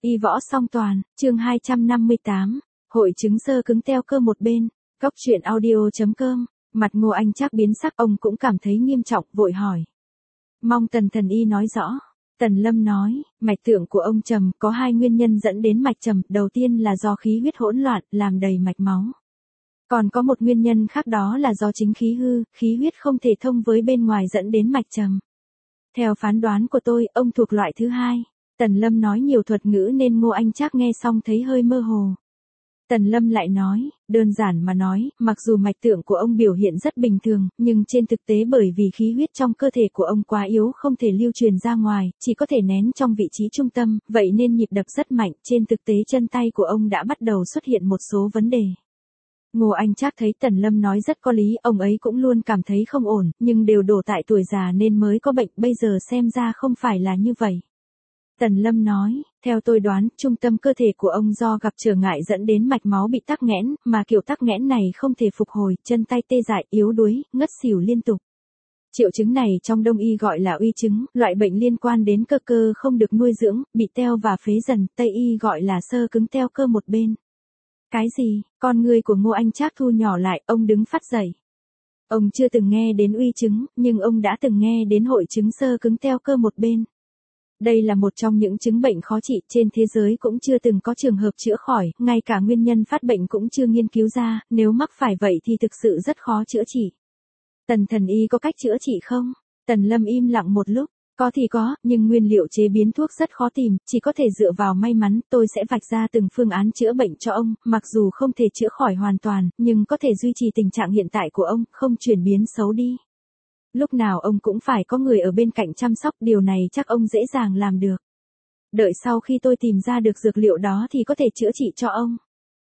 Y võ song toàn, chương 258, hội chứng xơ cứng teo cơ một bên, Cóc truyện audio.com, mặt Ngô Anh Trác biến sắc, ông cũng cảm thấy nghiêm trọng, vội hỏi. Mong Tần thần y nói rõ. Tần Lâm nói, mạch tượng của ông trầm, có hai nguyên nhân dẫn đến mạch trầm, đầu tiên là do khí huyết hỗn loạn, làm đầy mạch máu. Còn có một nguyên nhân khác, đó là do chính khí hư, khí huyết không thể thông với bên ngoài dẫn đến mạch trầm. Theo phán đoán của tôi, ông thuộc loại thứ hai. Tần Lâm nói nhiều thuật ngữ nên Ngô Anh Trác nghe xong thấy hơi mơ hồ. Tần Lâm lại nói, đơn giản mà nói, mặc dù mạch tượng của ông biểu hiện rất bình thường, nhưng trên thực tế bởi vì khí huyết trong cơ thể của ông quá yếu không thể lưu truyền ra ngoài, chỉ có thể nén trong vị trí trung tâm, vậy nên nhịp đập rất mạnh, trên thực tế chân tay của ông đã bắt đầu xuất hiện một số vấn đề. Ngô Anh Trác thấy Tần Lâm nói rất có lý, ông ấy cũng luôn cảm thấy không ổn, nhưng đều đổ tại tuổi già nên mới có bệnh, bây giờ xem ra không phải là như vậy. Tần Lâm nói, theo tôi đoán, trung tâm cơ thể của ông do gặp trở ngại dẫn đến mạch máu bị tắc nghẽn, mà kiểu tắc nghẽn này không thể phục hồi, chân tay tê dại, yếu đuối, ngất xỉu liên tục. Triệu chứng này trong Đông y gọi là uy chứng, loại bệnh liên quan đến cơ không được nuôi dưỡng, bị teo và phế dần, Tây y gọi là xơ cứng teo cơ một bên. Cái gì? Con người của Ngô Anh Trác thu nhỏ lại, ông đứng phát dậy. Ông chưa từng nghe đến uy chứng, nhưng ông đã từng nghe đến hội chứng xơ cứng teo cơ một bên. Đây là một trong những chứng bệnh khó trị, trên thế giới cũng chưa từng có trường hợp chữa khỏi, ngay cả nguyên nhân phát bệnh cũng chưa nghiên cứu ra, nếu mắc phải vậy thì thực sự rất khó chữa trị. Tần thần y có cách chữa trị không? Tần Lâm im lặng một lúc, có thì có, nhưng nguyên liệu chế biến thuốc rất khó tìm, chỉ có thể dựa vào may mắn, tôi sẽ vạch ra từng phương án chữa bệnh cho ông, mặc dù không thể chữa khỏi hoàn toàn, nhưng có thể duy trì tình trạng hiện tại của ông, không chuyển biến xấu đi. Lúc nào ông cũng phải có người ở bên cạnh chăm sóc, điều này chắc ông dễ dàng làm được. Đợi sau khi tôi tìm ra được dược liệu đó thì có thể chữa trị cho ông.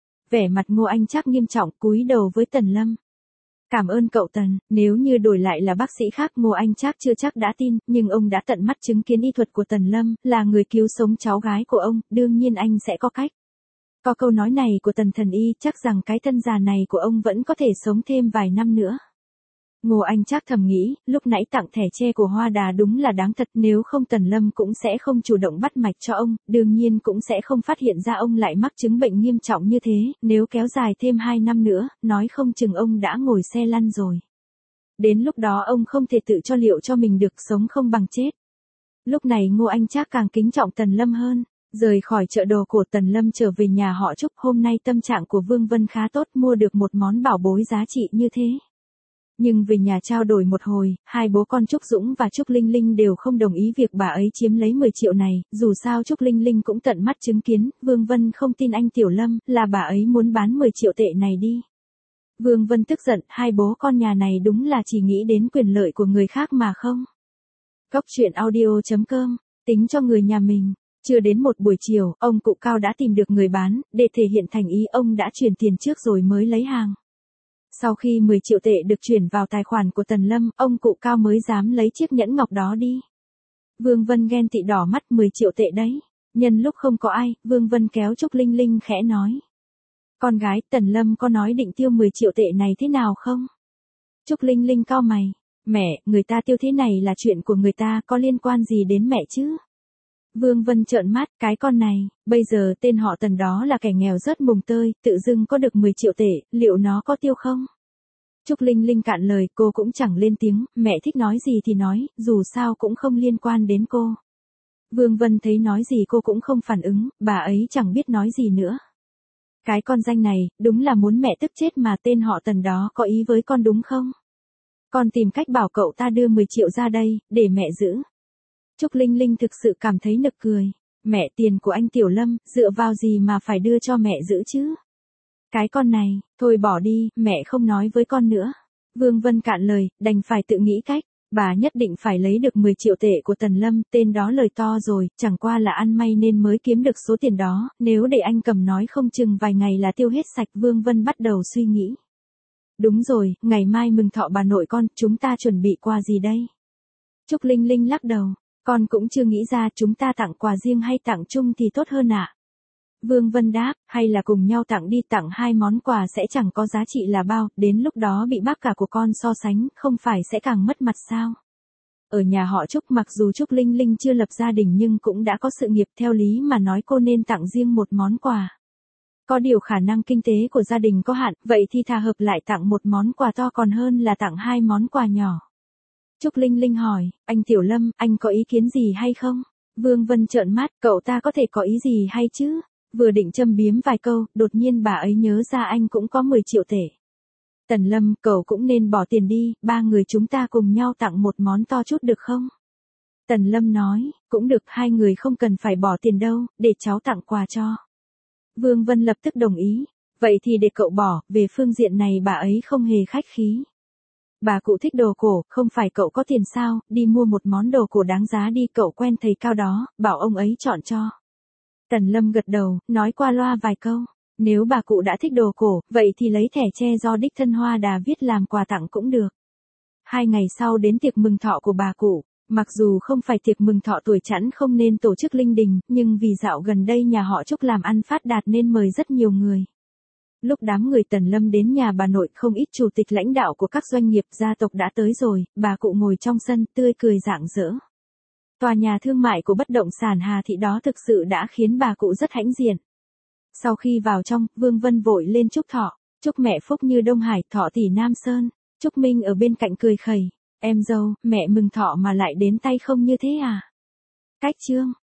Vẻ mặt Ngô Anh Trác nghiêm trọng, cúi đầu với Tần Lâm. Cảm ơn cậu Tần, nếu như đổi lại là bác sĩ khác Ngô Anh Trác chưa chắc đã tin, nhưng ông đã tận mắt chứng kiến y thuật của Tần Lâm, là người cứu sống cháu gái của ông, đương nhiên anh sẽ có cách. Có câu nói này của Tần thần y, chắc rằng cái thân già này của ông vẫn có thể sống thêm vài năm nữa. Ngô Anh Trác thầm nghĩ, lúc nãy tặng thẻ tre của Hoa Đà đúng là đáng thật, nếu không Tần Lâm cũng sẽ không chủ động bắt mạch cho ông, đương nhiên cũng sẽ không phát hiện ra ông lại mắc chứng bệnh nghiêm trọng như thế, nếu kéo dài thêm 2 năm nữa, nói không chừng ông đã ngồi xe lăn rồi. Đến lúc đó ông không thể tự cho liệu cho mình được, sống không bằng chết. Lúc này Ngô Anh Trác càng kính trọng Tần Lâm hơn. Rời khỏi chợ đồ cổ, Tần Lâm trở về nhà họ Trúc, hôm nay tâm trạng của Vương Vân khá tốt, mua được một món bảo bối giá trị như thế. Nhưng về nhà trao đổi một hồi, hai bố con Trúc Dũng và Trúc Linh Linh đều không đồng ý việc bà ấy chiếm lấy 10 triệu này, dù sao Trúc Linh Linh cũng tận mắt chứng kiến, Vương Vân không tin anh Tiểu Lâm, là bà ấy muốn bán 10 triệu tệ này đi. Vương Vân tức giận, hai bố con nhà này đúng là chỉ nghĩ đến quyền lợi của người khác mà không. Cóc truyện audio.com, tính cho người nhà mình. Chưa đến một buổi chiều, ông cụ Cao đã tìm được người bán, để thể hiện thành ý ông đã chuyển tiền trước rồi mới lấy hàng. Sau khi 10 triệu tệ được chuyển vào tài khoản của Tần Lâm, ông cụ Cao mới dám lấy chiếc nhẫn ngọc đó đi. Vương Vân ghen tị đỏ mắt, 10 triệu tệ đấy. Nhân lúc không có ai, Vương Vân kéo Trúc Linh Linh khẽ nói. Con gái, Tần Lâm có nói định tiêu 10 triệu tệ này thế nào không? Trúc Linh Linh cau mày. Mẹ, người ta tiêu thế này là chuyện của người ta, có liên quan gì đến mẹ chứ? Vương Vân trợn mắt, cái con này, bây giờ tên họ Tần đó là kẻ nghèo rớt mùng tơi, tự dưng có được 10 triệu tệ, liệu nó có tiêu không? Trúc Linh Linh cạn lời, cô cũng chẳng lên tiếng, mẹ thích nói gì thì nói, dù sao cũng không liên quan đến cô. Vương Vân thấy nói gì cô cũng không phản ứng, bà ấy chẳng biết nói gì nữa. Cái con danh này, đúng là muốn mẹ tức chết mà, tên họ Tần đó có ý với con đúng không? Con tìm cách bảo cậu ta đưa 10 triệu ra đây, để mẹ giữ. Trúc Linh Linh thực sự cảm thấy nực cười. Mẹ, tiền của anh Tiểu Lâm, dựa vào gì mà phải đưa cho mẹ giữ chứ? Cái con này, thôi bỏ đi, mẹ không nói với con nữa. Vương Vân cạn lời, đành phải tự nghĩ cách. Bà nhất định phải lấy được 10 triệu tệ của Tần Lâm, tên đó lời to rồi, chẳng qua là ăn may nên mới kiếm được số tiền đó, nếu để anh cầm nói không chừng vài ngày là tiêu hết sạch. Vương Vân bắt đầu suy nghĩ. Đúng rồi, ngày mai mừng thọ bà nội con, chúng ta chuẩn bị quà gì đây? Trúc Linh Linh lắc đầu. Con cũng chưa nghĩ ra, chúng ta tặng quà riêng hay tặng chung thì tốt hơn ạ. Vương Vân đáp, hay là cùng nhau tặng đi, tặng 2 món quà sẽ chẳng có giá trị là bao, đến lúc đó bị bác cả của con so sánh, không phải sẽ càng mất mặt sao? Ở nhà họ Trúc mặc dù Trúc Linh Linh chưa lập gia đình nhưng cũng đã có sự nghiệp, theo lý mà nói cô nên tặng riêng một món quà. Có điều khả năng kinh tế của gia đình có hạn, vậy thì thà hợp lại tặng một món quà to còn hơn là tặng hai món quà nhỏ. Trúc Linh Linh hỏi, anh Tiểu Lâm, anh có ý kiến gì hay không? Vương Vân trợn mắt, cậu ta có thể có ý gì hay chứ? Vừa định châm biếm vài câu, đột nhiên bà ấy nhớ ra anh cũng có 10 triệu tệ. Tần Lâm, cậu cũng nên bỏ tiền đi, ba người chúng ta cùng nhau tặng một món to chút được không? Tần Lâm nói, cũng được, hai người không cần phải bỏ tiền đâu, để cháu tặng quà cho. Vương Vân lập tức đồng ý, vậy thì để cậu bỏ, về phương diện này bà ấy không hề khách khí. Bà cụ thích đồ cổ, không phải cậu có tiền sao, đi mua một món đồ cổ đáng giá đi, cậu quen thầy Cao đó, bảo ông ấy chọn cho. Tần Lâm gật đầu, nói qua loa vài câu. Nếu bà cụ đã thích đồ cổ, vậy thì lấy thẻ tre do đích thân Hoa Đà viết làm quà tặng cũng được. 2 ngày sau đến tiệc mừng thọ của bà cụ. Mặc dù không phải tiệc mừng thọ tuổi chẵn không nên tổ chức linh đình, nhưng vì dạo gần đây nhà họ Trúc làm ăn phát đạt nên mời rất nhiều người. Lúc đám người Tần Lâm đến nhà bà nội, không ít chủ tịch lãnh đạo của các doanh nghiệp gia tộc đã tới rồi, bà cụ ngồi trong sân, tươi cười rạng rỡ. Tòa nhà thương mại của bất động sản Hà Thị đó thực sự đã khiến bà cụ rất hãnh diện. Sau khi vào trong, Vương Vân vội lên chúc thọ, chúc mẹ phúc như Đông Hải, thọ tỷ Nam Sơn. Trúc Minh ở bên cạnh cười khẩy, em dâu, mẹ mừng thọ mà lại đến tay không như thế à? Cách chương